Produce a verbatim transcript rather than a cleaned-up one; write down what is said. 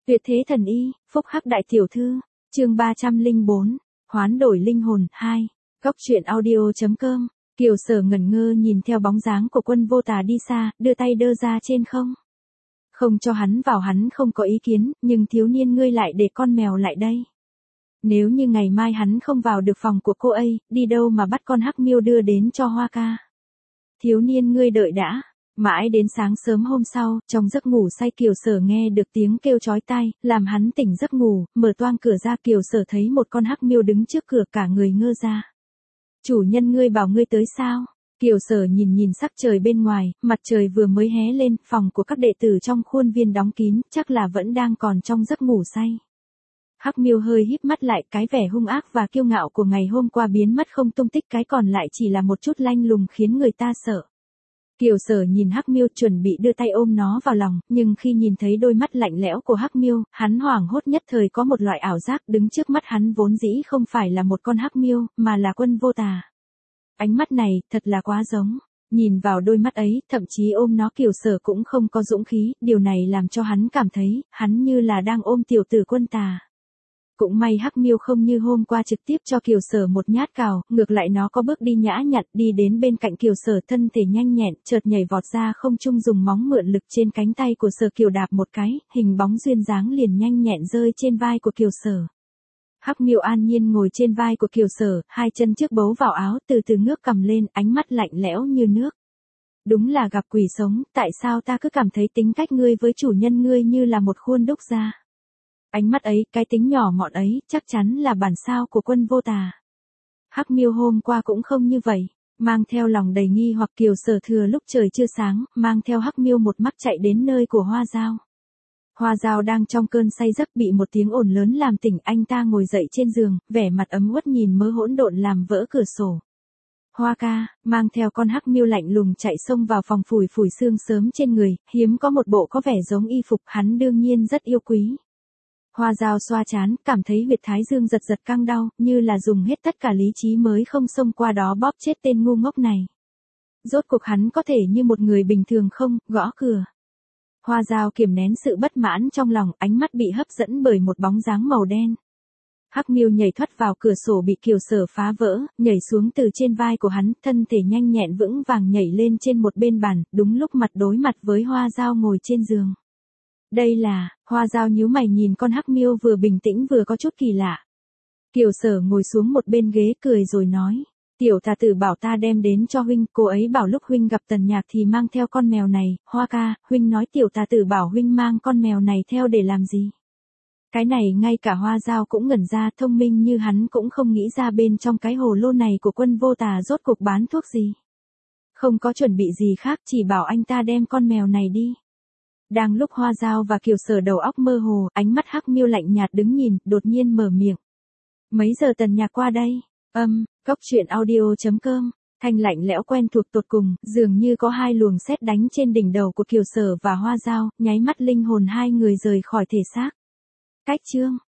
Tuyệt thế thần y, phúc hắc đại tiểu thư, chương ba trăm lẻ bốn, hoán đổi linh hồn, hai, góc truyện audio chấm com, Kiều Sở ngẩn ngơ nhìn theo bóng dáng của Quân Vô Tà đi xa, đưa tay đơ ra trên không. Không cho hắn vào hắn không có ý kiến, nhưng thiếu niên ngươi lại để con mèo lại đây. Nếu như ngày mai hắn không vào được phòng của cô ấy, đi đâu mà bắt con hắc miêu đưa đến cho Hoa ca. Thiếu niên ngươi đợi đã. Mãi đến sáng sớm hôm sau, trong giấc ngủ say Kiều Sở nghe được tiếng kêu chói tai, làm hắn tỉnh giấc ngủ, mở toang cửa ra Kiều Sở thấy một con hắc miêu đứng trước cửa cả người ngơ ra. Chủ nhân ngươi bảo ngươi tới sao? Kiều Sở nhìn nhìn sắc trời bên ngoài, mặt trời vừa mới hé lên, phòng của các đệ tử trong khuôn viên đóng kín, chắc là vẫn đang còn trong giấc ngủ say. Hắc miêu hơi híp mắt lại, cái vẻ hung ác và kiêu ngạo của ngày hôm qua biến mất không tung tích, cái còn lại chỉ là một chút lanh lùng khiến người ta sợ. Kiều Sở nhìn hắc miêu chuẩn bị đưa tay ôm nó vào lòng, nhưng khi nhìn thấy đôi mắt lạnh lẽo của hắc miêu, hắn hoảng hốt nhất thời có một loại ảo giác, đứng trước mắt hắn vốn dĩ không phải là một con hắc miêu, mà là Quân Vô Tà. Ánh mắt này, thật là quá giống. Nhìn vào đôi mắt ấy, thậm chí ôm nó Kiều Sở cũng không có dũng khí, điều này làm cho hắn cảm thấy, hắn như là đang ôm tiểu tử Quân Tà. Cũng may hắc miêu không như hôm qua trực tiếp cho Kiều Sở một nhát cào, ngược lại nó có bước đi nhã nhặn đi đến bên cạnh Kiều Sở, thân thể nhanh nhẹn, chợt nhảy vọt ra không trung, dùng móng mượn lực trên cánh tay của Sở Kiều đạp một cái, hình bóng duyên dáng liền nhanh nhẹn rơi trên vai của Kiều Sở. Hắc miêu an nhiên ngồi trên vai của Kiều Sở, hai chân trước bấu vào áo, từ từ ngước cằm lên, ánh mắt lạnh lẽo như nước. Đúng là gặp quỷ sống, tại sao ta cứ cảm thấy tính cách ngươi với chủ nhân ngươi như là một khuôn đúc ra. Ánh mắt ấy, cái tính nhỏ mọn ấy, chắc chắn là bản sao của Quân Vô Tà. Hắc miêu hôm qua cũng không như vậy, mang theo lòng đầy nghi hoặc Kiều Sở thừa lúc trời chưa sáng, mang theo hắc miêu một mắt chạy đến nơi của Hoa Dao. Hoa Dao đang trong cơn say giấc bị một tiếng ồn lớn làm tỉnh, anh ta ngồi dậy trên giường, vẻ mặt ấm uất nhìn mớ hỗn độn làm vỡ cửa sổ. Hoa ca, mang theo con hắc miêu lạnh lùng chạy xông vào phòng, phủi phủi xương sớm trên người, hiếm có một bộ có vẻ giống y phục, hắn đương nhiên rất yêu quý. Hoa Dao xoa trán, cảm thấy huyệt thái dương giật giật căng đau, như là dùng hết tất cả lý trí mới không xông qua đó bóp chết tên ngu ngốc này. Rốt cuộc hắn có thể như một người bình thường không, gõ cửa. Hoa Dao kiềm nén sự bất mãn trong lòng, ánh mắt bị hấp dẫn bởi một bóng dáng màu đen. Hắc miêu nhảy thoát vào cửa sổ bị Kiều Sở phá vỡ, nhảy xuống từ trên vai của hắn, thân thể nhanh nhẹn vững vàng nhảy lên trên một bên bàn, đúng lúc mặt đối mặt với Hoa Dao ngồi trên giường. Đây là, Hoa Dao nhíu mày nhìn con hắc miêu vừa bình tĩnh vừa có chút kỳ lạ. Kiều Sở ngồi xuống một bên ghế cười rồi nói, tiểu tà tử bảo ta đem đến cho huynh, cô ấy bảo lúc huynh gặp Tần Nhạc thì mang theo con mèo này, Hoa ca, huynh nói tiểu tà tử bảo huynh mang con mèo này theo để làm gì? Cái này ngay cả Hoa Dao cũng ngẩn ra, thông minh như hắn cũng không nghĩ ra bên trong cái hồ lô này của Quân Vô Tà rốt cuộc bán thuốc gì. Không có chuẩn bị gì khác, chỉ bảo anh ta đem con mèo này đi. Đang lúc Hoa Dao và Kiều Sở đầu óc mơ hồ, ánh mắt hắc miêu lạnh nhạt đứng nhìn, đột nhiên mở miệng. Mấy giờ Tần Nhạc qua đây? Âm, góc truyện audio chấm com, thanh lạnh lẽo quen thuộc tột cùng, dường như có hai luồng sét đánh trên đỉnh đầu của Kiều Sở và Hoa Dao, nháy mắt linh hồn hai người rời khỏi thể xác. Cách chương.